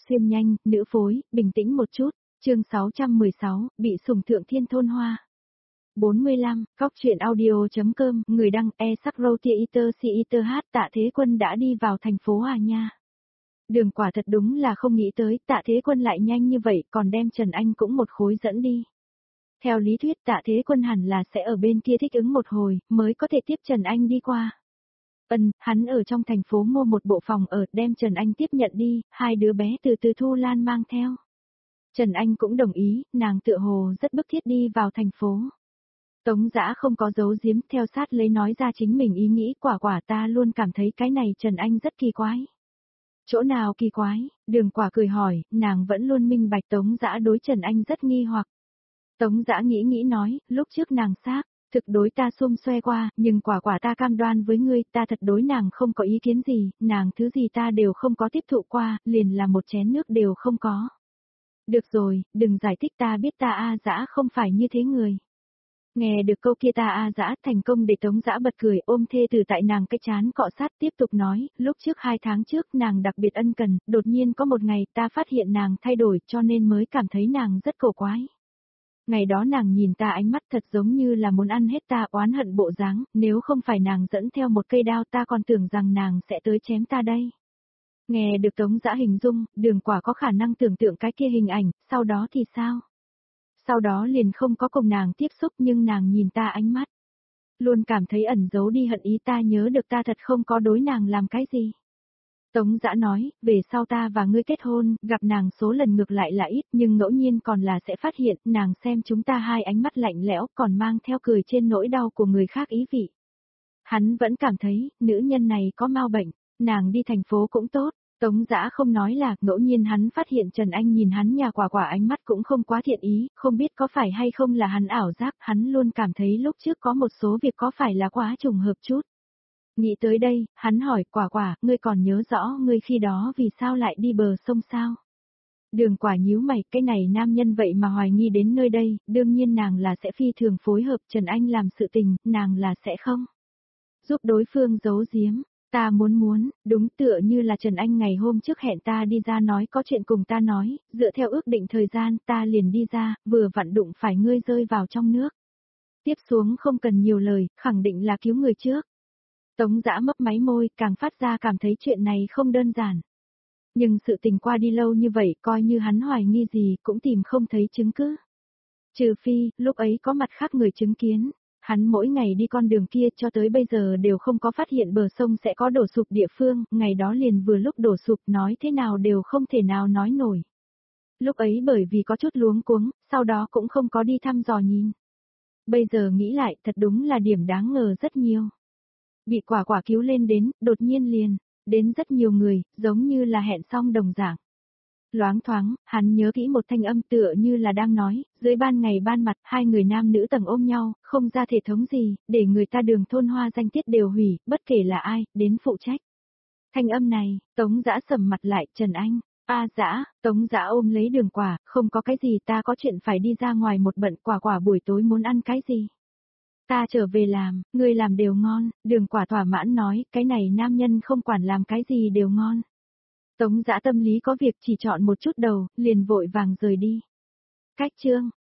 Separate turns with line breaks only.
xuyên nhanh, nữ phối, bình tĩnh một chút, chương 616, bị sủng thượng thiên thôn hoa. 45, Cóc truyện audio.com, người đăng e-sắc-râu-tia-iter-si-iter-h Tạ Thế Quân đã đi vào thành phố Hà Nha. Đường Quả thật đúng là không nghĩ tới Tạ Thế Quân lại nhanh như vậy còn đem Trần Anh cũng một khối dẫn đi. Theo lý thuyết Tạ Thế Quân hẳn là sẽ ở bên kia thích ứng một hồi mới có thể tiếp Trần Anh đi qua. Hắn ở trong thành phố mua một bộ phòng ở đem Trần Anh tiếp nhận đi, hai đứa bé từ Thu Lan mang theo. Trần Anh cũng đồng ý, nàng tựa hồ rất bức thiết đi vào thành phố. Tống Dã không có giấu giếm theo sát lấy nói ra chính mình ý nghĩ Quả ta luôn cảm thấy cái này Trần Anh rất kỳ quái. Chỗ nào kỳ quái, Đường Quả cười hỏi, nàng vẫn luôn minh bạch Tống Dã đối Trần Anh rất nghi hoặc. Tống Dã nghĩ nói, lúc trước nàng thực đối ta xum xoe qua, nhưng quả ta cam đoan với ngươi, ta thật đối nàng không có ý kiến gì, nàng thứ gì ta đều không có tiếp thụ qua, liền là một chén nước đều không có. Được rồi, đừng giải thích ta biết ta Dã không phải như thế người. Nghe được câu kia ta Dã thành công để Tống Dã bật cười ôm thê từ tại nàng cái chán cọ sát tiếp tục nói, lúc trước 2 tháng trước nàng đặc biệt ân cần, đột nhiên có một ngày ta phát hiện nàng thay đổi cho nên mới cảm thấy nàng rất cổ quái. Ngày đó nàng nhìn ta ánh mắt thật giống như là muốn ăn hết ta oán hận bộ dáng, nếu không phải nàng dẫn theo một cây đao ta còn tưởng rằng nàng sẽ tới chém ta đây. Nghe được Tống Dã hình dung, Đường Quả có khả năng tưởng tượng cái kia hình ảnh, sau đó thì sao? Sau đó liền không có cùng nàng tiếp xúc nhưng nàng nhìn ta ánh mắt. Luôn cảm thấy ẩn giấu đi hận ý ta nhớ được ta thật không có đối nàng làm cái gì. Tống Dã nói, về sau ta và ngươi kết hôn, gặp nàng số lần ngược lại là ít nhưng ngẫu nhiên còn là sẽ phát hiện nàng xem chúng ta hai ánh mắt lạnh lẽo còn mang theo cười trên nỗi đau của người khác ý vị. Hắn vẫn cảm thấy, nữ nhân này có mau bệnh, nàng đi thành phố cũng tốt. Tống Dã không nói là, ngẫu nhiên hắn phát hiện Trần Anh nhìn hắn nhà quả ánh mắt cũng không quá thiện ý, không biết có phải hay không là hắn ảo giác, hắn luôn cảm thấy lúc trước có một số việc có phải là quá trùng hợp chút. Nghĩ tới đây, hắn hỏi Quả, ngươi còn nhớ rõ ngươi khi đó vì sao lại đi bờ sông sao? Đường Quả nhíu mày, cái này nam nhân vậy mà hoài nghi đến nơi đây, đương nhiên nàng là sẽ phi thường phối hợp Trần Anh làm sự tình, nàng là sẽ không giúp đối phương giấu giếm. Ta muốn, đúng tựa như là Trần Anh ngày hôm trước hẹn ta đi ra nói có chuyện cùng ta nói, dựa theo ước định thời gian ta liền đi ra, vừa vặn đụng phải ngươi rơi vào trong nước. Tiếp xuống không cần nhiều lời, khẳng định là cứu người trước. Tống Dã mấp máy môi, càng phát ra cảm thấy chuyện này không đơn giản. Nhưng sự tình qua đi lâu như vậy, coi như hắn hoài nghi gì cũng tìm không thấy chứng cứ. Trừ phi, lúc ấy có mặt khác người chứng kiến. Hắn mỗi ngày đi con đường kia cho tới bây giờ đều không có phát hiện bờ sông sẽ có đổ sụp địa phương, ngày đó liền vừa lúc đổ sụp nói thế nào đều không thể nào nói nổi. Lúc ấy bởi vì có chút luống cuống, sau đó cũng không có đi thăm dò nhìn. Bây giờ nghĩ lại thật đúng là điểm đáng ngờ rất nhiều. Bị quả cứu lên đến, đột nhiên liền, đến rất nhiều người, giống như là hẹn xong đồng dạng. Loáng thoáng, hắn nhớ kỹ một thanh âm tựa như là đang nói, dưới ban ngày ban mặt, hai người nam nữ tầng ôm nhau, không ra thể thống gì, để người ta đường thôn hoa danh tiết đều hủy, bất kể là ai, đến phụ trách. Thanh âm này, Tống Dã sầm mặt lại, Trần Anh, Dã, Tống Dã ôm lấy Đường Quả, không có cái gì ta có chuyện phải đi ra ngoài một bận quả buổi tối muốn ăn cái gì. Ta trở về làm, người làm đều ngon, Đường Quả thỏa mãn nói, cái này nam nhân không quản làm cái gì đều ngon. Tống Dã tâm lý có việc chỉ chọn một chút đầu, liền vội vàng rời đi. Cách chương